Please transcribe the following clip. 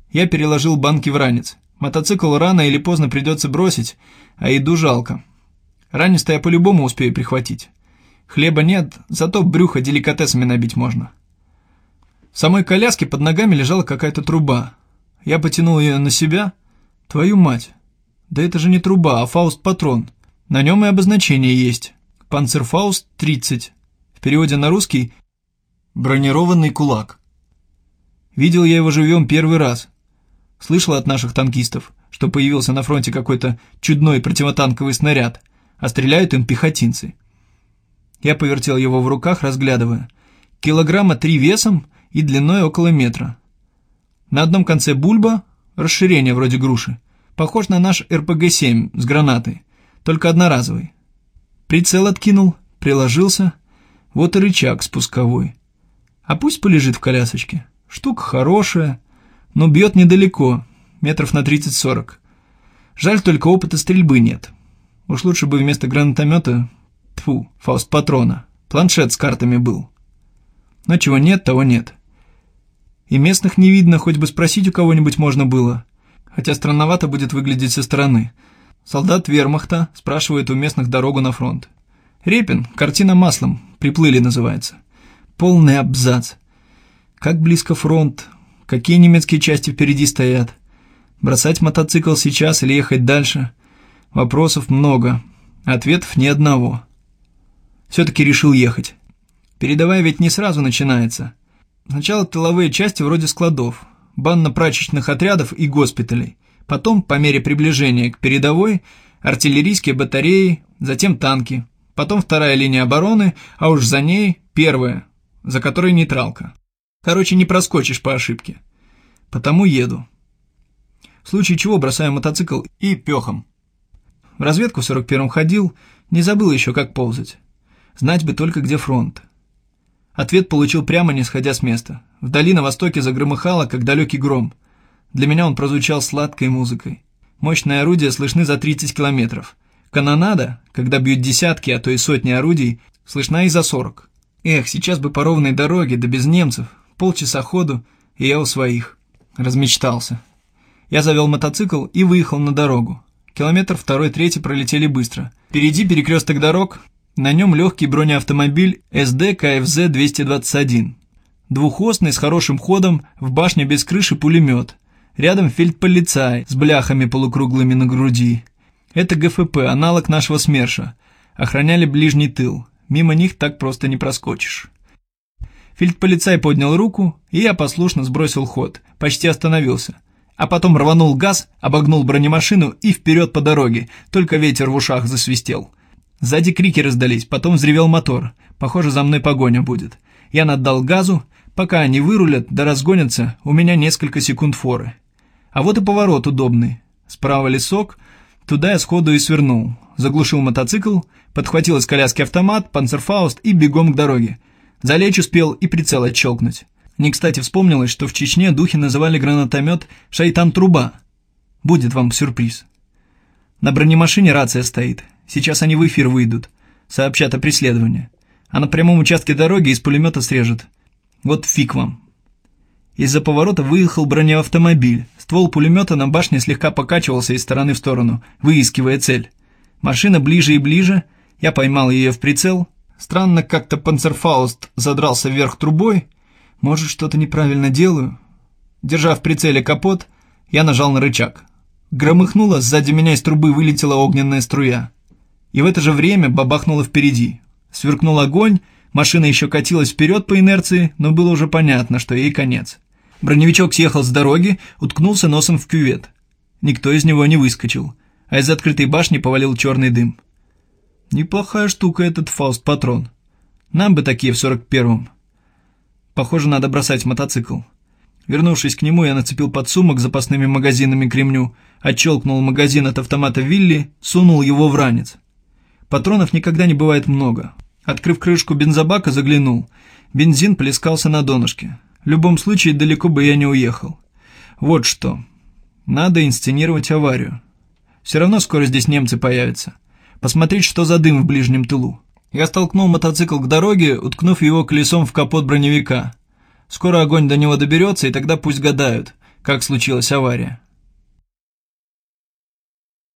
Я переложил банки в ранец. Мотоцикл рано или поздно придется бросить, а еду жалко. Ранец-то я по-любому успею прихватить. Хлеба нет, зато брюхо деликатесами набить можно. В самой коляске под ногами лежала какая-то труба. Я потянул ее на себя. Твою мать! Да это же не труба, а фауст-патрон. На нем и обозначение есть. Панцерфауст 30. В переводе на русский «бронированный кулак». Видел я его живьем первый раз. Слышал от наших танкистов, что появился на фронте какой-то чудной противотанковый снаряд, а стреляют им пехотинцы. Я повертел его в руках, разглядывая. 3 килограмма весом и длиной около метра. На одном конце бульба, расширение вроде груши, похож на наш РПГ-7 с гранатой, только одноразовый. Прицел откинул, приложился, вот и рычаг спусковой. А пусть полежит в колясочке. Штука хорошая, но бьет недалеко, метров на 30-40. Жаль, только опыта стрельбы нет. Уж лучше бы вместо гранатомета, фауст-патрона, планшет с картами был. Но чего нет, того нет. И местных не видно, хоть бы спросить у кого-нибудь можно было. Хотя странновато будет выглядеть со стороны. Солдат вермахта спрашивает у местных дорогу на фронт. Репин, картина маслом, приплыли называется. Полный абзац. Как близко фронт, какие немецкие части впереди стоят. Бросать мотоцикл сейчас или ехать дальше? Вопросов много, ответов ни одного. Все-таки решил ехать. Передовая ведь не сразу начинается. Сначала тыловые части вроде складов, банно-прачечных отрядов и госпиталей. Потом, по мере приближения к передовой, артиллерийские батареи, затем танки. Потом вторая линия обороны, а уж за ней первая, за которой нейтралка. Короче, не проскочишь по ошибке. Потому еду. В случае чего бросаю мотоцикл и пехом. В разведку в 41-м ходил, не забыл еще, как ползать. Знать бы только, где фронт. Ответ получил прямо, не сходя с места. Вдали на востоке загромыхало, как далекий гром. Для меня он прозвучал сладкой музыкой. Мощные орудия слышны за 30 километров. Канонада, когда бьют десятки, а то и сотни орудий, слышна и за 40. Эх, сейчас бы по ровной дороге, да без немцев. Полчаса ходу, и я у своих. Размечтался. Я завел мотоцикл и выехал на дорогу. Километр второй, третий пролетели быстро. Впереди перекресток дорог, на нем легкий бронеавтомобиль СД КФЗ-221. Двухосный с хорошим ходом, в башне без крыши пулемет. Рядом фельдполицай с бляхами полукруглыми на груди. Это ГФП, аналог нашего СМЕРШа. Охраняли ближний тыл. Мимо них так просто не проскочишь. Фельдполицай поднял руку, и я послушно сбросил ход, почти остановился. А потом рванул газ, обогнул бронемашину и вперед по дороге, только ветер в ушах засвистел. Сзади крики раздались, потом взревел мотор. Похоже, за мной погоня будет. Я наддал газу, пока они вырулят да разгонятся, у меня несколько секунд форы. А вот и поворот удобный. Справа лесок, туда я сходу и свернул. Заглушил мотоцикл, подхватил из коляски автомат, панцерфауст и бегом к дороге. Залечь успел и прицел отщелкнуть. Не кстати вспомнилось, что в Чечне духи называли гранатомет «Шайтан-труба». Будет вам сюрприз. На бронемашине рация стоит. Сейчас они в эфир выйдут. Сообщат о преследовании. А на прямом участке дороги из пулемета срежет. Вот фиг вам. Из-за поворота выехал бронеавтомобиль. Ствол пулемета на башне слегка покачивался из стороны в сторону, выискивая цель. Машина ближе и ближе. Я поймал ее в прицел. Странно, как-то панцерфауст задрался вверх трубой. Может, что-то неправильно делаю? Держа в прицеле капот, я нажал на рычаг. Громыхнуло, сзади меня из трубы вылетела огненная струя. И в это же время бабахнуло впереди. Сверкнул огонь, машина еще катилась вперед по инерции, но было уже понятно, что ей конец. Броневичок съехал с дороги, уткнулся носом в кювет. Никто из него не выскочил, а из открытой башни повалил черный дым. Неплохая штука этот фауст-патрон. Нам бы такие в 41-м. Похоже, надо бросать мотоцикл. Вернувшись к нему, я нацепил подсумок с запасными магазинами к ремню, отщелкнул магазин от автомата Вилли, сунул его в ранец. Патронов никогда не бывает много. Открыв крышку бензобака, заглянул. Бензин плескался на донышке. В любом случае, далеко бы я не уехал. Вот что. Надо инсценировать аварию. Все равно скоро здесь немцы появятся. Посмотреть, что за дым в ближнем тылу. Я столкнул мотоцикл к дороге, уткнув его колесом в капот броневика. Скоро огонь до него доберется, и тогда пусть гадают, как случилась авария.